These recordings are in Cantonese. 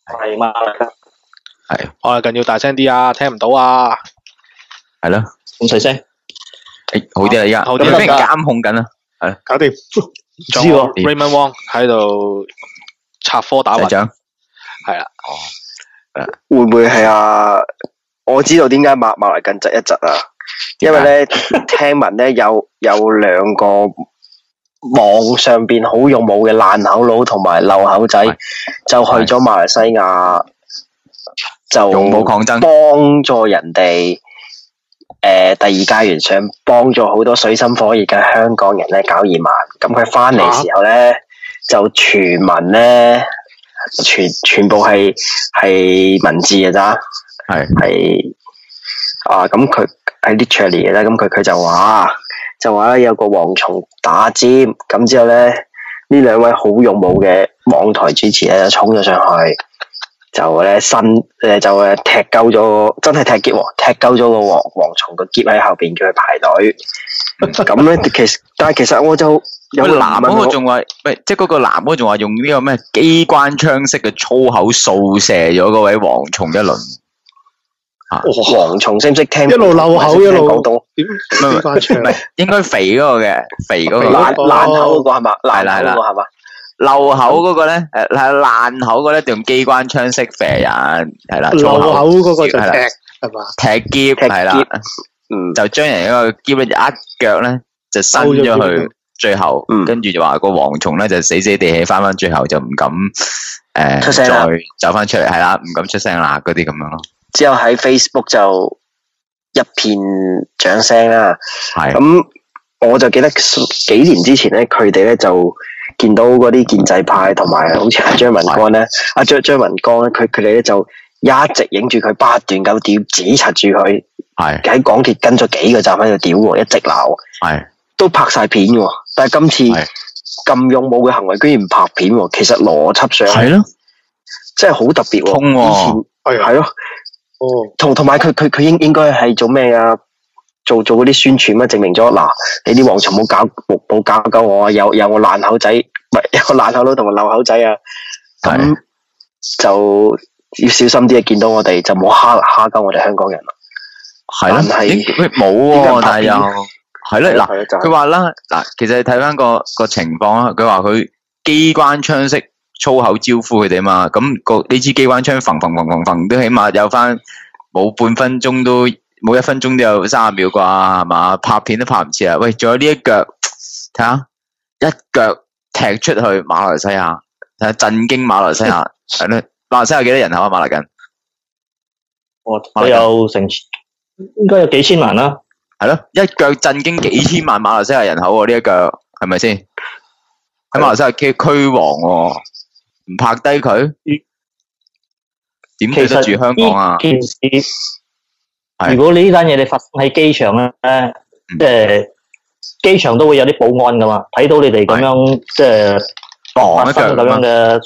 係嘛？ 係，我哋近要大聲啲啊，聽唔到啊。 係咯， 咁細聲， 好啲啦，而家好啲俾人監控緊啊，係搞掂。 知喎 Raymond Wong 喺度插科打諢， 社長， 係啦。 會唔會係啊？我知道點解馬來近窒一窒啊，因為咧聽聞咧有兩個網上邊好勇武嘅爛口佬同埋漏口仔，就去咗馬來西亞，就勇武抗爭， 幫助人哋。第二階段想幫助好多水深火熱嘅香港人咧搞移民，咁佢翻嚟時候咧就傳聞咧全部係文字嘅咋，係啊，咁佢係 literally 嘅咧，咁佢就話咧有個蝗蟲打尖，咁之後咧呢兩位好勇武嘅網台主持咧就衝咗上去。就咧就踢鳩咗，真係踢劫喎！踢鳩咗個蝗蟲個劫喺後邊，叫佢排隊。咁咧，但係其實我就有個男嗰個仲話，喂，即係嗰個男嗰個仲話用呢個咩機關槍式嘅粗口掃射咗嗰位蝗蟲一輪。 蝗蟲識唔識聽？ 一路漏口一路講到點機關槍？ 唔係應該肥嗰個嘅，肥嗰個爛口嗰個係嘛？爛口嗰個係嘛？ 漏口嗰個咧，係爛口嗰個咧，就用機關槍式射人，係啦。 漏口嗰個就踢係嘛？ 踢劫係啦，就將人一個劫咧一腳咧就伸咗去最後，跟住就話個蝗蟲咧就死死地氣翻最後就唔敢再走翻出嚟，係啦，唔敢出聲啦，嗰啲咁樣咯。 之後喺 Facebook 就一片掌聲啦。 係咁，我就記得幾年之前咧，佢哋咧就。見到嗰啲建制派同埋好似阿張文光咧，張文光咧，佢哋咧就一直影住佢不斷咁屌，指柒住佢，喺港鐵跟咗幾個站喺度屌喎，一直鬧，都拍晒片喎。但係今次咁勇武嘅行為，居然唔拍片喎。其實邏輯上係咯，真係好特別喎。以前係咯，同埋佢應該係做咩啊？做嗰啲宣傳啊，證明咗嗱，你啲蝗蟲冇搞鳩我啊，有我爛口仔，唔係有個爛口佬同埋漏口仔啊，咁就要小心啲啊！見到我哋就冇蝦鳩我哋香港人啦。係咯， 冇喎，但係又係咯，嗱，佢話啦，嗱，其實你睇翻個情況啦，佢話佢機關槍式粗口招呼佢哋啊嘛，咁呢支機關槍揈都起碼有翻冇半分鐘都。冇1分鐘都有30秒啩，係嘛？拍片都拍唔切啊！喂，仲有呢一腳，睇下一腳踢出去馬來西亞，睇下震驚馬來西亞。係咯，馬來西亞幾多人口啊？馬來緊？ 我有成應該有幾千萬啦。 係咯，一腳震驚幾千萬馬來西亞人口喎！呢一腳係咪先？喺馬來西亞嘅區王喎，唔拍低佢，點對得住香港啊？ 如果你呢單嘢你發生喺機場咧，即係機場都會有啲保安噶嘛，睇到你哋咁樣即係發生咁樣嘅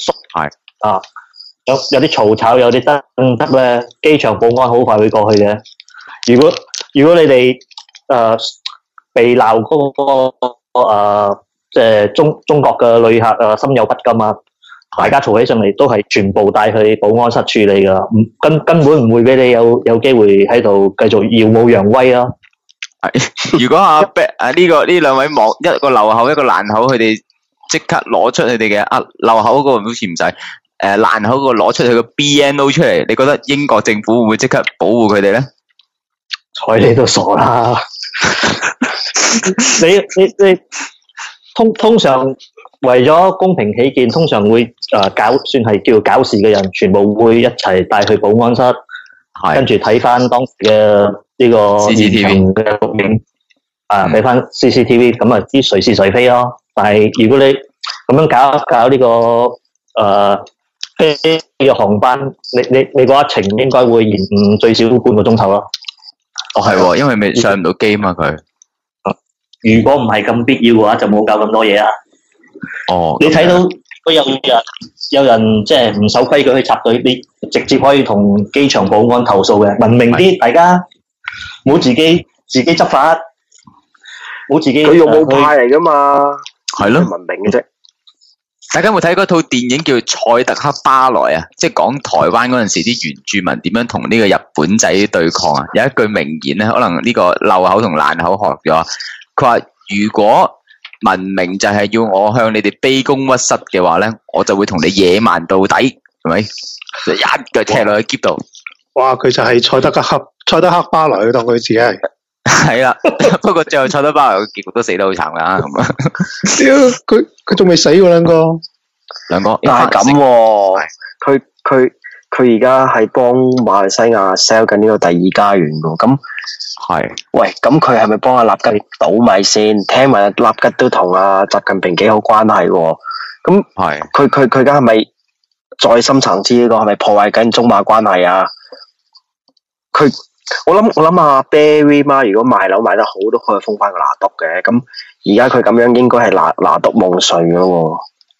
有啲嘈吵，有啲爭執咧，機場保安好快會過去嘅。如果你哋被鬧嗰個即係中國嘅旅客心有不甘啊，大家嘈起上嚟都係全部帶去保安室處理噶，根本唔會俾你有機會喺度繼續耀武揚威咯。 如果呢兩位一個漏口一個爛口，佢哋即刻攞出佢哋嘅漏口嗰個好似唔使爛口嗰個攞出佢個 BNO 出嚟，你覺得英國政府會唔會即刻保護佢哋咧？ 睬你都傻啦！你通常為咗公平起見，通常會算係叫搞事嘅人，全部會一齊帶去保安室，跟住睇翻當時嘅呢個現場嘅錄影，睇翻 CCTV， 咁啊知誰是誰非咯。但係如果你咁樣搞呢個飛嘅航班，你嗰一程應該會延誤最少半個鐘頭咯。 係喎，因為未上唔到機嘛佢。 如果唔係咁必要嘅話，就冇搞咁多嘢啦。你睇到都有人即係唔守規矩去插隊，你直接可以同機場保安投訴嘅。文明啲，大家冇自己執法，冇自己。 佢用武派嚟噶嘛？ 係咯， 文明嘅啫。 大家有冇睇嗰套電影叫《賽德克巴萊》啊？即係講台灣嗰陣時啲原住民點樣同呢個日本仔對抗啊？有一句名言咧，可能呢個漏口同爛口學咗。佢話：如果文明就係要我向你哋卑躬屈膝嘅話咧，我就會同你野蠻到底，係咪？就一腳踢落去篋度。 哇！佢就係賽德克巴萊，當佢自己係。係啦， 不過最後賽德巴萊嘅結局都死得好慘啦，咁啊！ 佢仲未死喎，兩個， 但係咁喎，佢而家係幫馬來西亞 sell 緊呢個第二家園噶，咁係， 喂，咁佢係咪幫阿納吉倒米先？聽聞阿納吉都同阿習近平幾好關係喎，咁係， 佢而家係咪再深層次呢個係咪破壞緊中馬關係啊？我諗阿 Barry 媽如果賣樓賣得好，都可以封翻個拿督嘅。咁而家佢咁樣應該係拿督夢碎噶喎，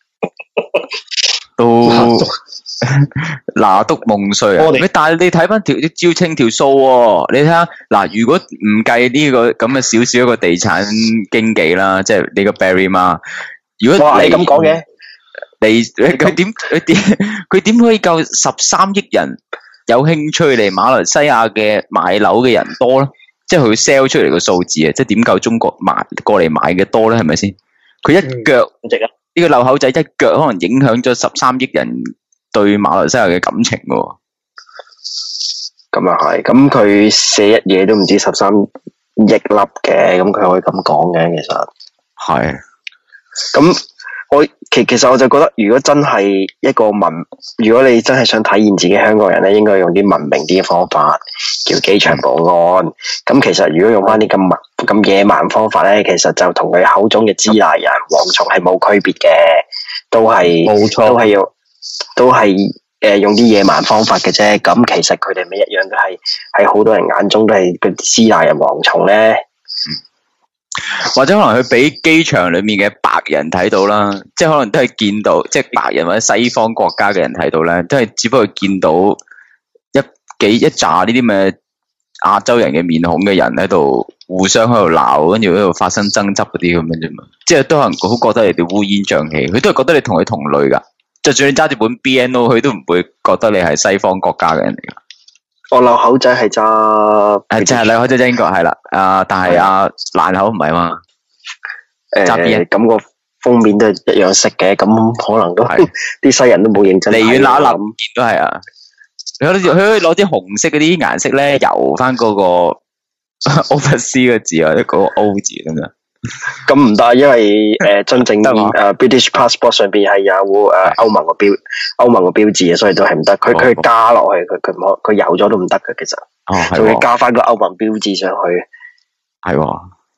都拿督夢碎啊！但係你睇翻照清條數喎，你睇下嗱，如果唔計呢個咁嘅少少一個地產經紀啦，即係呢個 Barry 媽，如果你咁講嘅， 佢點可以夠13億人？有興趣嚟馬來西亞嘅買樓嘅人多咧，即係佢 sell 出嚟個數字啊！即係點夠中國過嚟買嘅多咧？係咪先？佢一腳呢個漏口仔一腳可能影響咗13億人對馬來西亞嘅感情嘅。 咁啊係，咁佢寫一嘢都唔止13億粒嘅，咁佢可以咁講嘅，其實係。 咁其實我就覺得，如果真係一個如果你真係想體現自己香港人咧，應該用啲文明啲嘅方法，叫機場保安。咁其實如果用翻啲咁野蠻方法咧，其實就同佢口中嘅支那人、蝗蟲係冇區別嘅，都係冇錯，都係用啲野蠻方法嘅啫。咁其實佢哋咪一樣都係喺好多人眼中都係個支那人、蝗蟲咧。 或者可能佢俾機場裏面嘅白人睇到啦，即係可能都係見到，即係白人或者西方國家嘅人睇到咧，都係只不過見到一紮呢啲咩亞洲人嘅面孔嘅人喺度互相喺度鬧，跟住喺度發生爭執嗰啲咁樣啫嘛，即係都可能好覺得你哋烏煙瘴氣，佢都係覺得你同佢同類噶，就算你揸住本 BNO， 佢都唔會覺得你係西方國家嘅人嚟噶。 我漏口仔係揸， 就係漏口仔英國係啦，但係爛口唔係嘛， 咁個封面都係一樣色嘅，咁可能都係啲西人都冇認真。 離遠揦一揦見都係啊，佢可以攞啲紅色嗰啲顏色咧，油翻嗰個 overseas 嘅字或者嗰個 O 字咁樣。 咁唔得，因為真正British passport 上邊係有歐盟個標誌嘅，所以都係唔得。佢加落去，佢油咗都唔得嘅，其實。仲要加翻個歐盟標誌上去。 係喎。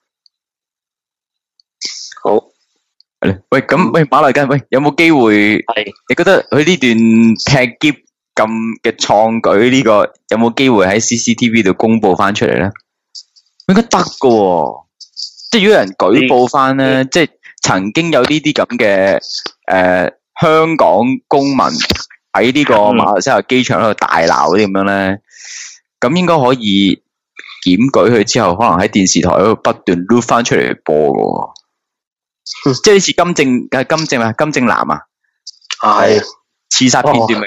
好。 喂，馬來根，有冇機會？係。你覺得佢呢段踢篋咁嘅創舉呢個有冇機會喺 CCTV 度公佈翻出嚟咧？應該得㗎喎。即係如果有人舉報翻咧，即係曾經有呢啲咁嘅香港公民喺呢個馬來西亞機場喺度大鬧嗰啲咁樣咧，咁應該可以檢舉佢之後，可能喺電視台嗰度不斷錄翻出嚟播嘅，即係好似金正男啊， 係刺殺片段咪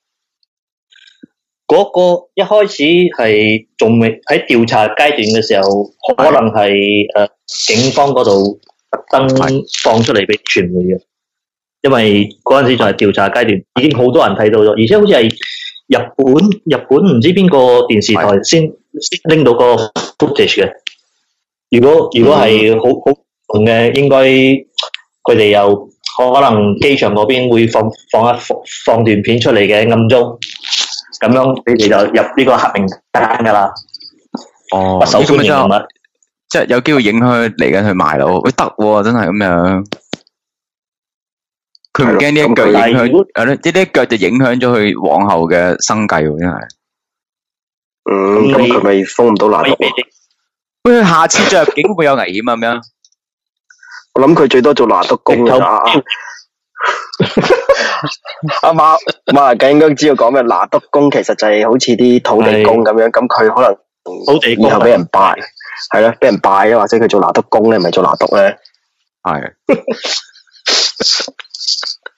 嗰個一開始係仲未喺調查階段嘅時候，可能係警方嗰度特登放出嚟俾傳媒嘅，因為嗰陣時就係調查階段，已經好多人睇到咗，而且好似係日本唔知邊個電視台先拎到個 footage 嘅。如果係好紅嘅，應該佢哋又可能機場嗰邊會放段片出嚟嘅暗中。咁樣你哋就入呢個黑名單噶啦。 哦， 不受歡迎人物， 即係有機會影響嚟緊去賣樓，喂得喎，真係咁樣。佢唔驚呢一腳影響，係咯，呢一腳就影響咗佢往後嘅生計喎，真係。 咁佢咪封唔到拿督？ 喂，下次再入境會唔會有危險啊？咁樣？ 我諗佢最多做拿督工咋。阿馬來根應該知道講嘅拿督工，其實就係好似啲土地公咁樣，咁佢可能土地公以後俾人拜，係咯，俾人拜啊，或者佢做拿督工咧，唔係做拿督咧， 係。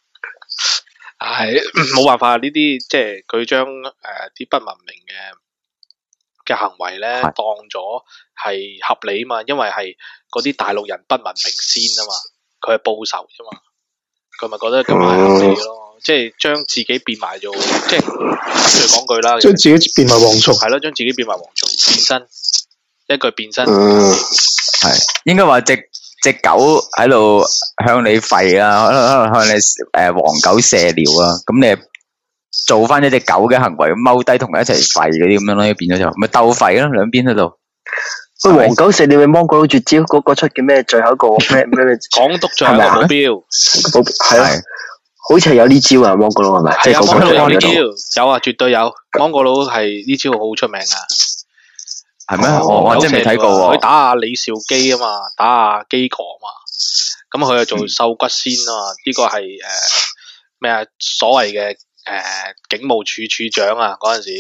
係冇辦法，呢啲即係佢將啲不文明嘅行為咧當咗係合理嘛，因為係嗰啲大陸人不文明先啊嘛，佢係報仇啫嘛，佢咪覺得咁係合理咯，即係將自己變埋做，即係再講句啦， 將自己變埋蝗蟲， 係咯，將自己變埋蝗蟲，變身，一句變身， 係應該話隻狗喺度向你吠啊，可能向你黃狗射尿啊，咁你做翻一隻狗嘅行為，踎低同佢一齊吠嗰啲咁樣咯，變咗就咪鬥吠咯，兩邊喺度。 喂，黃狗射尿咪芒果佬絕招嗰出叫咩？最後一個咩港督最後一個保鏢， 係啊，好似係有呢招啊，芒果佬係咪？ 係啊，芒果佬有呢招，有啊，絕對有。芒果佬係呢招好出名啊。 係咩？我真係未睇過喎。 佢打阿李兆基啊嘛，打阿基哥啊嘛，咁佢就做瘦骨仙啊嘛，呢個係咩啊？所謂嘅警務處處長啊，嗰陣時，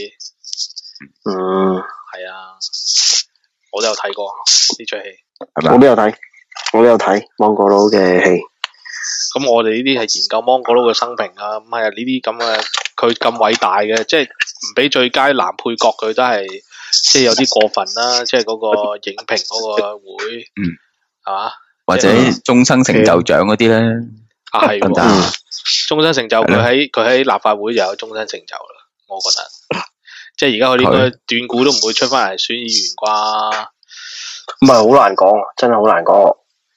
係啊，我都有睇過呢出戲， 我都有睇芒果佬嘅戲。 咁我哋呢啲係研究芒果佬嘅生平啊，咁係啊呢啲咁嘅，佢咁偉大嘅，即係唔俾最佳男配角佢都係。即係有啲過分啦，即係嗰個影評嗰個會，係嘛？ 或者終生成就獎嗰啲咧， 啊係，終身成就佢喺立法會就有終身成就啦，我覺得。即係而家佢應該斷估都唔會出翻嚟選議員啩？ 唔係好難講，真係好難講。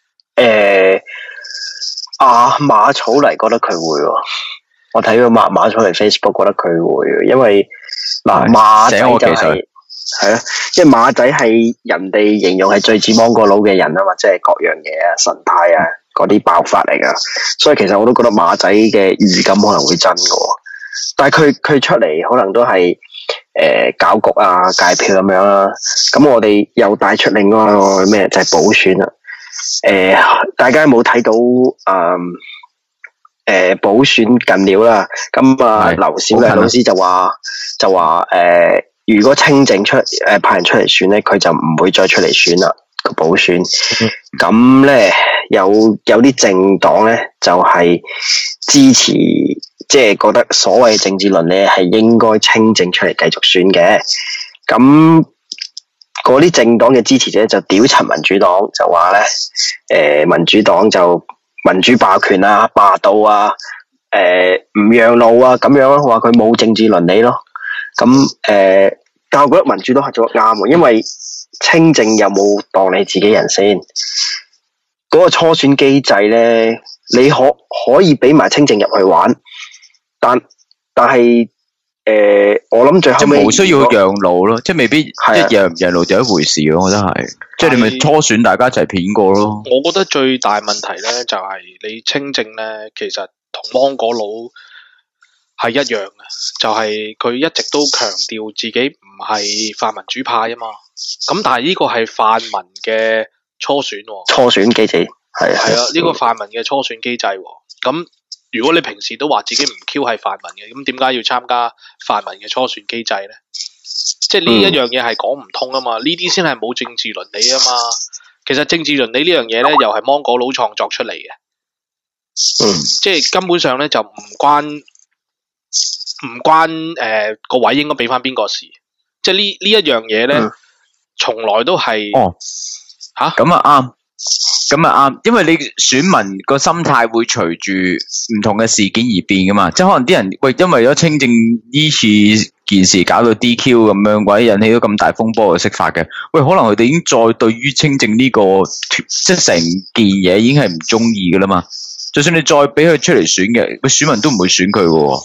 馬草嚟覺得佢會喎，我睇到馬草嚟 Facebook 覺得佢會，因為嗱馬仔就係。係咯，因為馬仔係人哋形容係最似芒果佬嘅人啊嘛，即係各樣嘢啊、神態啊嗰啲爆發嚟噶，所以其實我都覺得馬仔嘅預感可能會真噶，但係佢出嚟可能都係搞局啊、界票咁樣啦。咁我哋又帶出另外一個咩就係補選啦。大家有冇睇到補選近了啦？咁啊，劉小麗老師就話如果清正派人出嚟選咧，佢就唔會再出嚟選啦個補選。咁咧有啲政黨咧就係支持，即係覺得所謂政治倫理係應該清正出嚟繼續選嘅。咁嗰啲政黨嘅支持者就屌柒民主黨，就話咧民主黨就民主霸權啊、霸道啊、唔讓路啊咁樣咯，話佢冇政治倫理咯。咁但我覺得民主黨係做得啱喎，因為清正有冇當你自己人先？嗰個初選機制咧，你可以俾埋清正入去玩，但係我諗最後尾冇需要讓路咯，即係未必一讓唔讓路就一回事咯，我覺得係，即係你咪初選大家一齊片過咯。 我覺得最大問題咧就係你清正咧，其實同芒果佬係一樣嘅，就係佢一直都強調自己唔係泛民主派啊嘛。咁但係呢個係泛民嘅初選喎。 初選機制係啊，呢個泛民嘅初選機制喎。咁如果你平時都話自己唔 Q 係泛民嘅，咁點解要參加泛民嘅初選機制咧？即係呢一樣嘢係講唔通啊嘛。呢啲先係冇政治倫理啊嘛。其實政治倫理呢樣嘢咧，又係芒果佬創作出嚟嘅。即係根本上咧就唔關個位應該俾翻邊個事。即係呢一樣嘢咧，從來都係吓咁啊啱。咁啊啱，因為你選民個心態會隨住唔同嘅事件而變噶嘛，即係可能啲人喂，因為咗清正呢次件事搞到 DQ 咁樣，或者引起咗咁大風波嘅釋法嘅，喂，可能佢哋已經再對於清正呢個即係成件嘢已經係唔中意噶啦嘛，就算你再俾佢出嚟選嘅，個選民都唔會選佢嘅。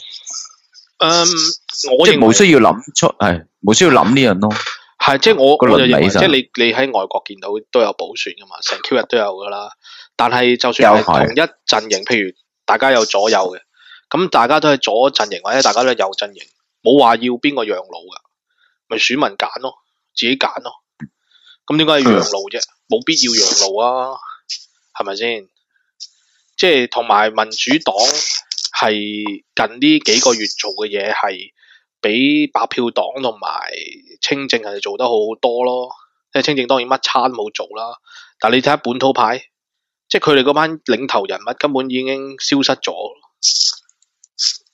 我即係冇需要諗冇需要諗呢樣咯。 係，即係我就認為，即係你喺外國見到都有補選噶嘛，成 Q 日都有噶啦。但係就算係同一陣營，譬如大家有左右嘅，咁大家都係左陣營或者大家都係右陣營，冇話要邊個讓路噶，咪選民揀咯，自己揀咯。咁點解要讓路啫？冇必要讓路啊，係咪先？即係同埋民主黨係近呢幾個月做嘅嘢係比白票黨同埋清正係做得好好多咯，即係清正當然乜餐冇做啦，但係你睇下本土派，即係佢哋嗰班領頭人物根本已經消失咗，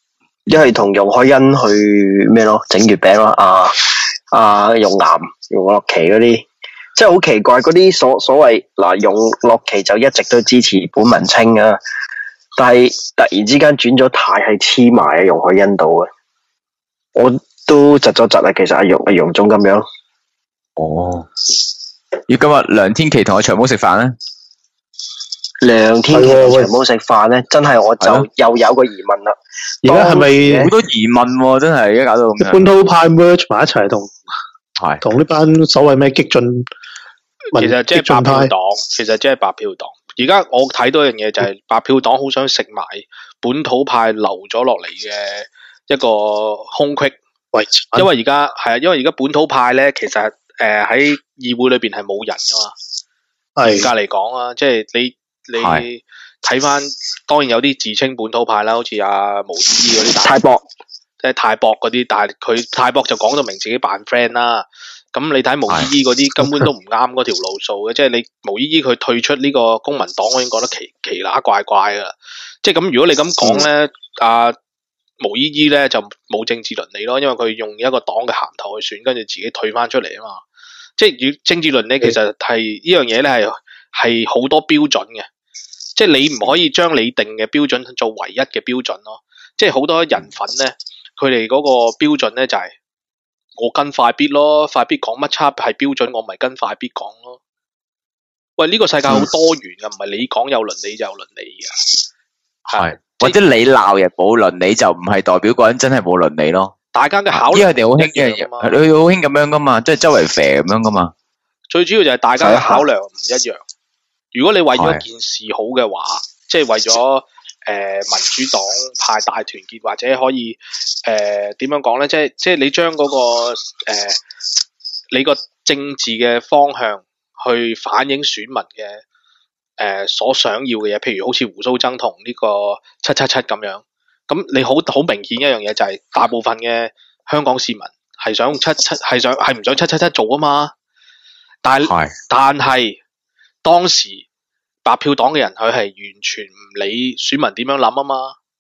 一係同容海恩去咩咯，整月餅咯，容樂琪嗰啲，即係好奇怪嗰啲所謂嗱，容樂琪就一直都支持本文清啊，但係突然之間轉咗軚係黐埋啊容海恩度嘅，我都窒咗窒啊，其實阿容總咁樣。 哦，咦，今日梁天琦同阿長毛食飯咧？ 梁天琦同長毛食飯咧，真係我就又有個疑問啦。 而家係咪好多疑問喎？真係而家搞到咁樣。 本土派 merge 埋一齊同呢班所謂咩激進， 其實即係白票黨，其實即係白票黨。而家我睇到一樣嘢就係白票黨好想食埋本土派留咗落嚟嘅一個空隙。因為而家係啊，因為而家本土派咧，其實喺議會裏邊係冇人噶嘛。嚴格嚟講啊，即係你睇翻，當然有啲自稱本土派啦，好似阿毛姨姨嗰啲泰博， 即係泰博嗰啲，但係佢泰博就講到明自己扮 friend 啦。咁你睇毛姨姨嗰啲根本都唔啱嗰條路數嘅，即係你毛姨姨佢退出呢個公民黨，我已經覺得奇乸怪怪噶啦。即係咁，如果你咁講咧，毛姨姨咧就冇政治倫理咯，因為佢用一個黨嘅銜頭去選，跟住自己退翻出嚟啊嘛。即係政治倫理其實係呢樣嘢咧係好多標準嘅，即係你唔可以將你定嘅標準做唯一嘅標準咯。即係好多人粉咧，佢哋嗰個標準咧就係我跟快必咯，快必講乜差係標準，我咪跟快必講咯。喂，呢個世界好多元噶，唔係你講有倫理就有倫理嘅。 係。或者你鬧人冇倫理，就唔係代表個人真係冇倫理咯。 大家嘅考慮， 因為佢哋好興嘅嘢，佢好興咁樣噶嘛，即係周圍肥咁樣噶嘛。 最主要就係大家嘅考量唔一樣。如果你為咗件事好嘅話，即係為咗民主黨派大團結，或者可以點樣講咧？即係你將嗰個你個政治嘅方向去反映選民嘅。所想要嘅嘢，譬如好似胡鬚曾同呢個777咁樣，咁你好明顯一樣嘢就係大部分嘅香港市民係想係唔想777做啊嘛，但係當時白票黨嘅人佢係完全唔理選民點樣諗啊嘛，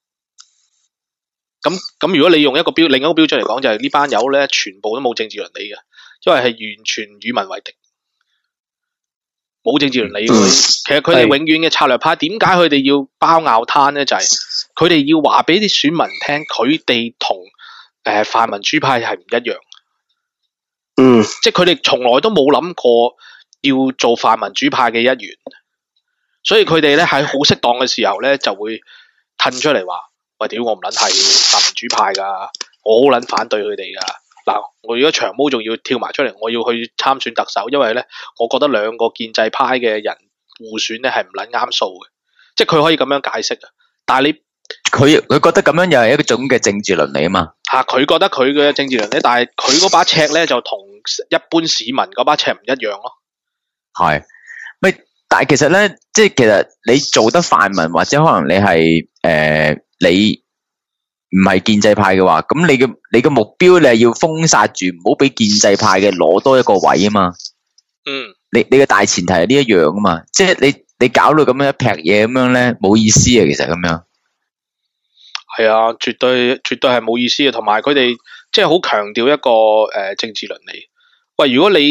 咁如果你用另一個標準嚟講，就係呢班友咧全部都冇政治倫理嘅，因為係完全與民為敵。冇政治倫理嘅，其實佢哋永遠嘅策略派，點解佢哋要包拗攤咧？就係佢哋要話俾啲選民聽，佢哋同泛民主派係唔一樣。即係佢哋從來都冇諗過要做泛民主派嘅一員，所以佢哋咧喺好適當嘅時候咧就會褪出嚟話：喂，屌我唔撚係泛民主派㗎，我好撚反對佢哋㗎。嗱，我如果長毛仲要跳埋出嚟，我要去參選特首，因為咧，我覺得兩個建制派嘅人互選咧係唔撚啱數嘅，即係佢可以咁樣解釋啊。但係佢覺得咁樣又係一種嘅政治倫理啊嘛。 佢覺得佢嘅政治倫理，但係佢嗰把尺咧就同一般市民嗰把尺唔一樣咯。 係，咪但係其實咧，即係其實你做得泛民或者可能你係你。唔係建制派嘅話，咁你嘅目標你係要封殺住，唔好俾建制派嘅攞多一個位啊嘛。你嘅大前提係呢一樣啊嘛，即係你搞到咁樣一劈嘢咁樣咧，冇意思啊，其實咁樣。 係啊，絕對係冇意思嘅，同埋佢哋即係好強調一個政治倫理。喂，如果你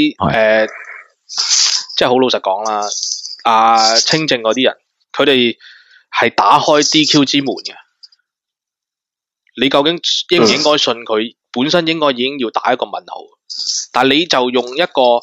即係好老實講啦，清正嗰啲人，佢哋係打開 DQ 之門嘅。你究竟應唔應該信佢？本身應該已經要打一個問號，但係你就用一個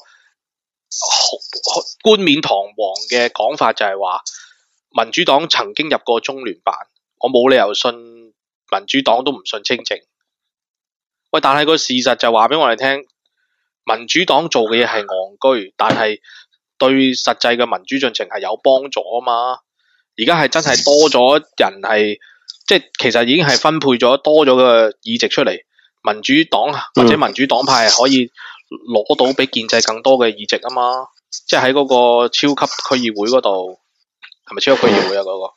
冠冕堂皇嘅講法，就係話民主黨曾經入過中聯辦，我冇理由信民主黨都唔信清正。喂，但係個事實就話俾我哋聽，民主黨做嘅嘢係戇居，但係對實際嘅民主進程係有幫助啊嘛。而家係真係多咗人係。即係其實已經係分配咗多咗嘅議席出嚟，民主黨或者民主黨派係可以攞到比建制更多嘅議席啊嘛！即係喺嗰個超級區議會嗰度，係咪超級區議會啊？嗰個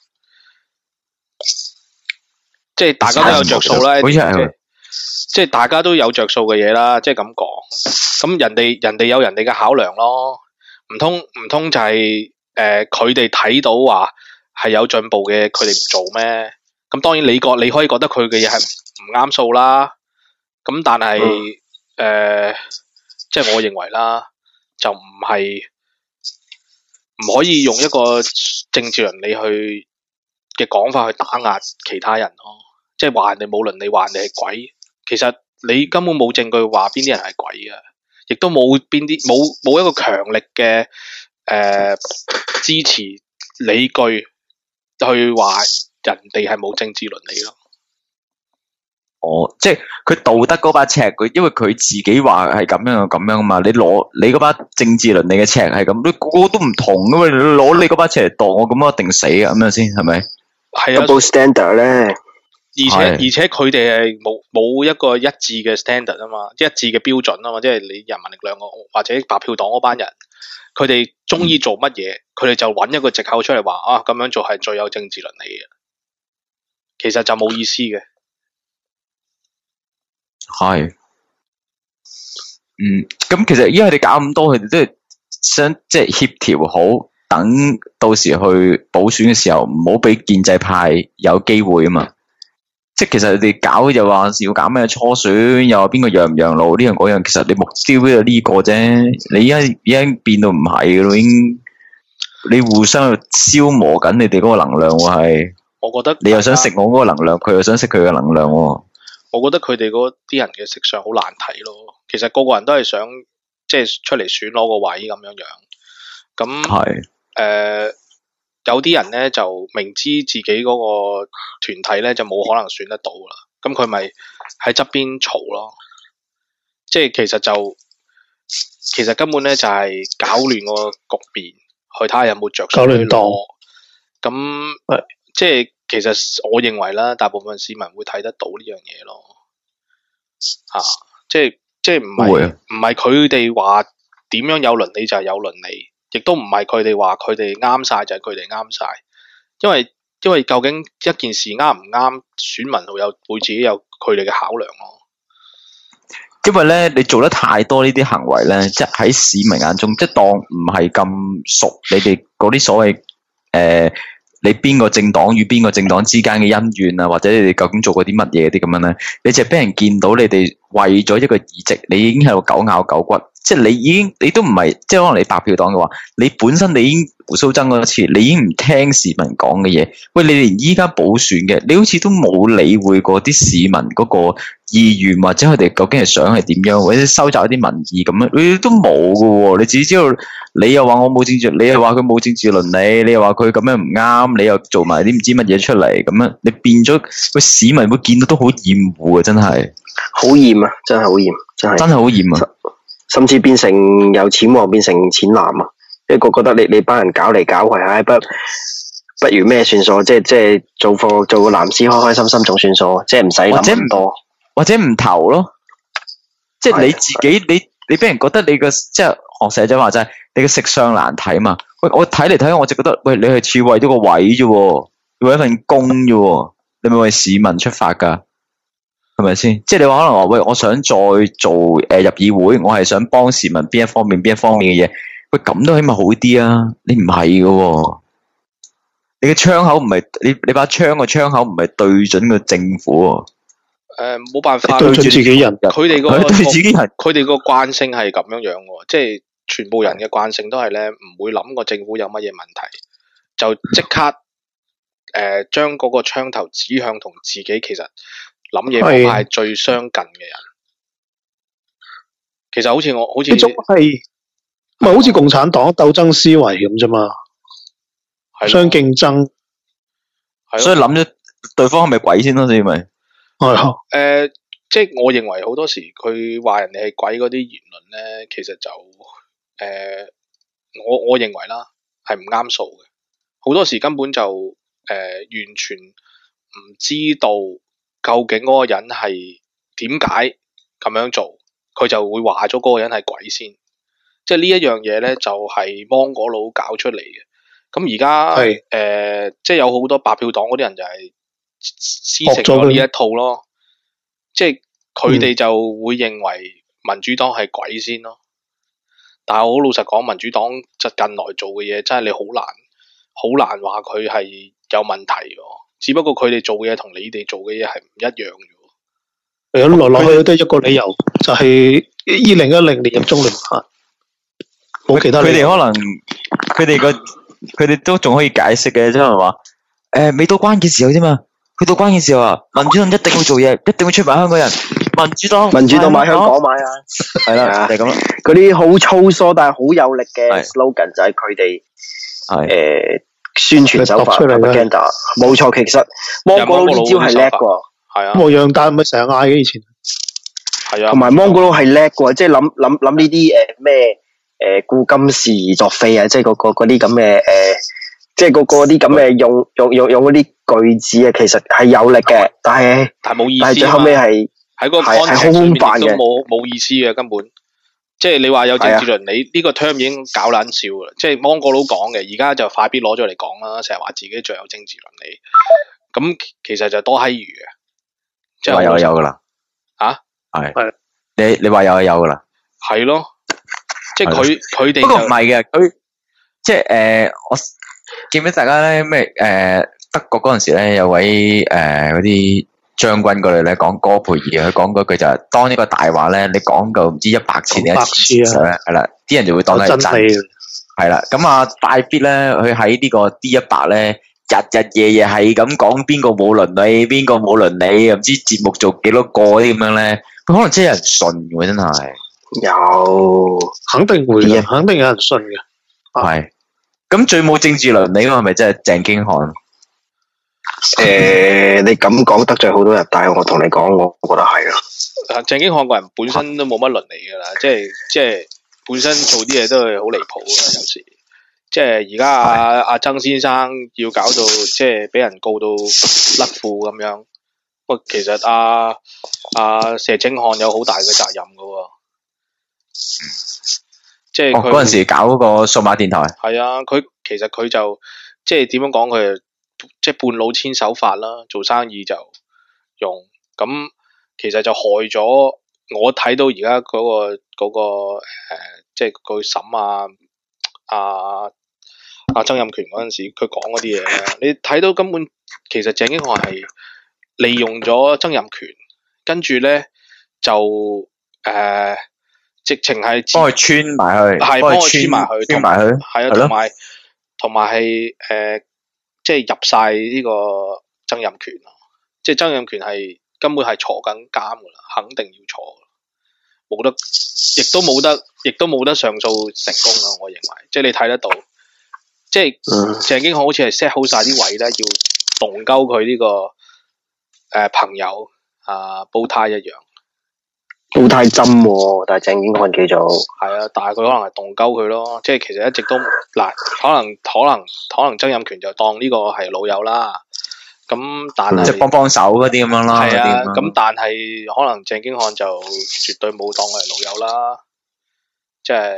即係大家都有着數啦，即係大家都有着數嘅嘢啦，即係咁講。咁人哋有人哋嘅考量咯，唔通就係佢哋睇到話係有進步嘅，佢哋唔做咩？咁當然你可以覺得佢嘅嘢係唔唔啱數啦。咁但係即係我認為啦，就唔可以用一個政治倫理去嘅講法去打壓其他人咯。即係話人哋冇倫理，話人哋係鬼，其實你根本冇證據話邊啲人係鬼嘅，亦都冇一個強力嘅支持理據去話人哋係冇政治倫理咯。 哦，即係佢道德嗰把尺，因為佢自己話係咁樣咁樣啊嘛。你攞你嗰把政治倫理嘅尺係咁，你個個都唔同噶嘛。你攞你嗰把尺嚟度我，咁我一定死啊！咁樣先係咪？係啊。Double standard 咧， 而且佢哋係冇一個一致嘅 standard 啊嘛，一致嘅標準啊嘛。即係你人民力量或者白票黨嗰班人，佢哋中意做乜嘢，佢哋就揾一個藉口出嚟話啊，咁樣做係最有政治倫理嘅。其實就冇意思嘅。 係，咁其實因為佢哋搞咁多，佢哋都係想即係協調好，等到時去補選嘅時候，唔好俾建制派有機會啊嘛。即係其實你哋搞又話要搞咩初選，又話邊個讓唔讓路呢樣嗰樣，其實你目標都有呢個啫。你而家變到唔係嘅咯，已經你互相去消磨緊你哋嗰個能量喎係。 我覺得你又想食我嗰個能量，佢又想食佢嘅能量喎。 我覺得佢哋嗰啲人嘅食相好難睇咯。其實個個人都係想即係出嚟選攞個位咁樣樣。咁係有啲人咧就明知自己嗰個團體咧就冇可能選得到啦，咁佢咪喺側邊嘈咯。即係其實根本咧就係搞亂個局面，去睇下有冇着數去攞。咁即係。其實我認為啦，大部分市民會睇得到呢樣嘢咯，即係唔係佢哋話點樣有倫理就係有倫理，亦都唔係佢哋話佢哋啱晒就係佢哋啱晒，因為究竟一件事啱唔啱，選民會自己有佢哋嘅考量咯。 因為咧，你做得太多呢啲行為咧，即係喺市民眼中，即係當唔係咁熟你哋嗰啲所謂你邊個政黨與邊個政黨之間嘅恩怨啊，或者你哋究竟做過啲乜嘢啲咁樣咧？你就俾人見到你哋為咗一個議席，你已經喺度狗咬狗骨，即係你都唔係，即係可能你白票黨嘅話，你本身你已經胡鬚爭嗰一次，你已經唔聽市民講嘅嘢。喂，你連依家補選嘅，你好似都冇理會過啲市民嗰個意願，或者佢哋究竟係想係點樣，或者收集一啲民意咁樣，你都冇㗎喎。你只知道你又話我冇政治，你又話佢冇政治倫理，你又話佢咁樣唔啱，你又做埋啲唔知乜嘢出嚟咁樣，你變咗個市民會見到都好厭惡啊！真係好厭啊！真係好厭，真係好厭啊！甚至變成由淺黃變成淺藍啊！即係個覺得你班人搞嚟搞去，唉，不如咩算數？即係做個藍絲開開心心仲算數，即係唔使諗咁多， 或者唔投咯。即係你自己，你俾人覺得你個即係學社長話齋，你個食相難睇嘛？喂，我睇嚟睇去，我就覺得，喂，你係似為咗個位啫，為一份工啫，你咪為市民出發噶，係咪先？即係你話可能話，喂，我想再做入議會，我係想幫市民邊一方面嘅嘢，喂，咁都起碼好啲啊！你唔係噶，你嘅槍口唔係你把槍個槍口唔係對準個政府。 冇辦法， 對準自己人， 佢哋對自己人， 佢哋個慣性係咁樣樣喎，即係全部人嘅慣性都係咧，唔會諗個政府有乜嘢問題，就即刻將嗰個槍頭指向同自己其實諗嘢方法係最相近嘅人。其實好似呢種係咪好似共產黨鬥爭思維咁啫嘛，相競爭， 所以諗咗對方係咪鬼先咯，所以咪。 即係我認為好多時佢話人哋係鬼嗰啲言論咧，其實就我認為啦，係唔啱數嘅。好多時根本就完全唔知道究竟嗰個人係點解咁樣做，佢就會話咗嗰個人係鬼先。即係呢一樣嘢咧，就係芒果佬搞出嚟嘅。咁而家即係有好多白票黨嗰啲人就係師承咗呢一套咯，即係佢哋就會認為民主黨係鬼先咯。但係我好老實講，民主黨就近來做嘅嘢真係你好難話佢係有問題嘅。只不過佢哋做嘅嘢同你哋做嘅嘢係唔一樣嘅。 咁來來去去都係一個理由，就係2010年入中聯辦，冇其他理由。 佢哋可能佢哋都仲可以解釋嘅，即係話未到關鍵時候啫嘛。去到關鍵時候啊，民主黨一定會做嘢，一定會出賣香港人。民主黨買香港買啊， 係啦，就係咁啦。 嗰啲好粗疏但係好有力嘅 slogan 就係佢哋宣傳手法 propaganda。冇錯，其實芒果佬呢招係叻喎， 係啊。 和楊達咪成日嗌嘅以前。 係啊。 同埋芒果佬係叻喎，即係諗呢啲咩顧今是而作非啊，即係嗰啲咁嘅即係嗰啲咁嘅用嗰啲句子啊，其實係有力嘅，但係冇意思。 但係最後尾係喺個係好空泛嘅， 都冇意思嘅根本。即係你話有政治倫理呢個 term 已經搞撚笑啦。即係芒果佬講嘅，而家就快必攞咗嚟講啦，成日話自己最有政治倫理。咁其實就多閪餘嘅。即係話有噶啦。 嚇？ 係。你話有噶啦。 係咯。即係佢哋。 不過唔係嘅，佢即係我記唔記得大家咧咩德國嗰陣時咧有位嗰啲將軍過嚟咧講戈培爾，佢講嗰句就係當呢個大話咧，你講夠唔知100次定1次嘅時候咧，係啦，啲人就會當係真。係啦，咁啊大必咧，佢喺呢個 D100咧，日日夜夜係咁講邊個冇倫理，邊個冇倫理，又唔知節目做幾多個啲咁樣咧，佢可能真係有人信嘅，真係。 有， 肯定會嘅，肯定有人信嘅。 係。咁最冇政治倫理嗰個係咪真係鄭經翰？ 你咁講得罪好多人，但係我同你講，我覺得係啊。 鄭經翰個人本身都冇乜倫理噶啦，即係本身做啲嘢都係好離譜噶，有時即係而家阿曾先生要搞到即係俾人告到甩褲咁樣，不過其實阿謝經翰有好大嘅責任噶喎。即係佢嗰陣時搞嗰個數碼電台。係啊，其實佢就即係點樣講，佢即係半老千手法啦，做生意就用咁，其實就害咗我睇到而家嗰個即係佢審曾蔭權嗰陣時，佢講嗰啲嘢咧，你睇到根本其實鄭經翰係利用咗曾蔭權，跟住咧就直情係幫佢穿埋去， 係幫佢穿埋去，係啊，同埋係即係入晒呢個曾蔭權啊！即係曾蔭權係根本係坐緊監噶啦，肯定要坐，冇得，亦都冇得上訴成功啊！我認為，即係你睇得到，即係鄭經翰好似係 set 好晒啲位咧，要動鳩佢呢個朋友煲呔一樣。 煲呔針喎，但係鄭經翰叫做係啊，但係佢可能係動鳩佢咯，即係其實一直都嗱，可能曾蔭權就當呢個係老友啦，咁但係即係幫手嗰啲咁樣啦， 係啊，咁但係可能鄭經翰就絕對冇當佢係老友啦，即係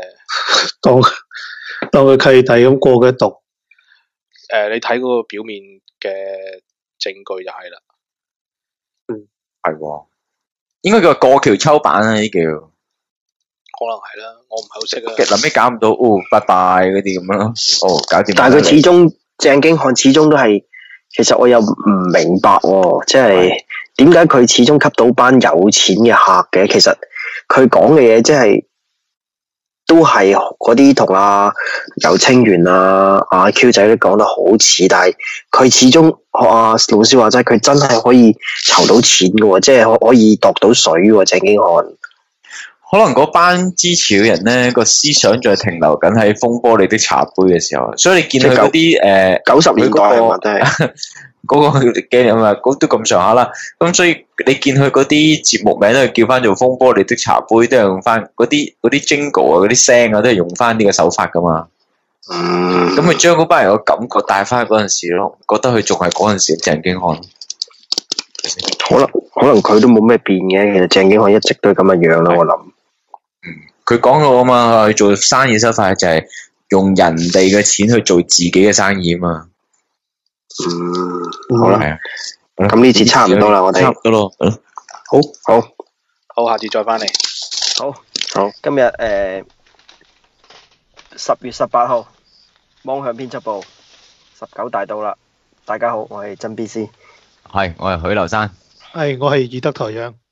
當佢契弟咁過嘅毒。 你睇嗰個表面嘅證據就係啦， 係喎。應該叫過橋抽板啊！呢叫可能係啦，我唔係好識啊。 臨尾搞唔到，拜拜嗰啲咁樣咯。搞掂。 但係佢始終鄭經翰始終都係，其實我又唔明白喎，即係點解佢始終吸到班有錢嘅客嘅？其實佢講嘅嘢即係都係嗰啲同游清源阿 Q 仔都講得好似，但係佢始終學阿老師話齋，佢真係可以籌到錢嘅喎，即係可以度到水喎。鄭經翰可能嗰班支持嘅人咧，個思想仲係停留緊喺風波裏的茶杯嘅時候，所以你見佢嗰啲 90年代啊，真係嗰個幾年啊，都咁上下啦。咁所以你見佢嗰啲節目名都係叫翻做風波裏的茶杯，都係用翻嗰啲jingle 啊、嗰啲聲啊，都係用翻呢個手法噶嘛。咁咪將嗰班人個感覺帶翻去嗰陣時咯，覺得佢仲係嗰陣時鄭經翰。 可能佢都冇咩變嘅，其實鄭經翰一直都係咁嘅樣咯，我諗。 佢講過啊嘛，佢做生意手法就係用人哋嘅錢去做自己嘅生意啊嘛。 好啦，係啊。咁呢次差唔多啦，我哋差唔多咯。 好，下次再翻嚟。 好，今日10月18號，妄想編輯部19大到啦。大家好，我係曾 B C。 係，我係許留山。 係，我係義德台長。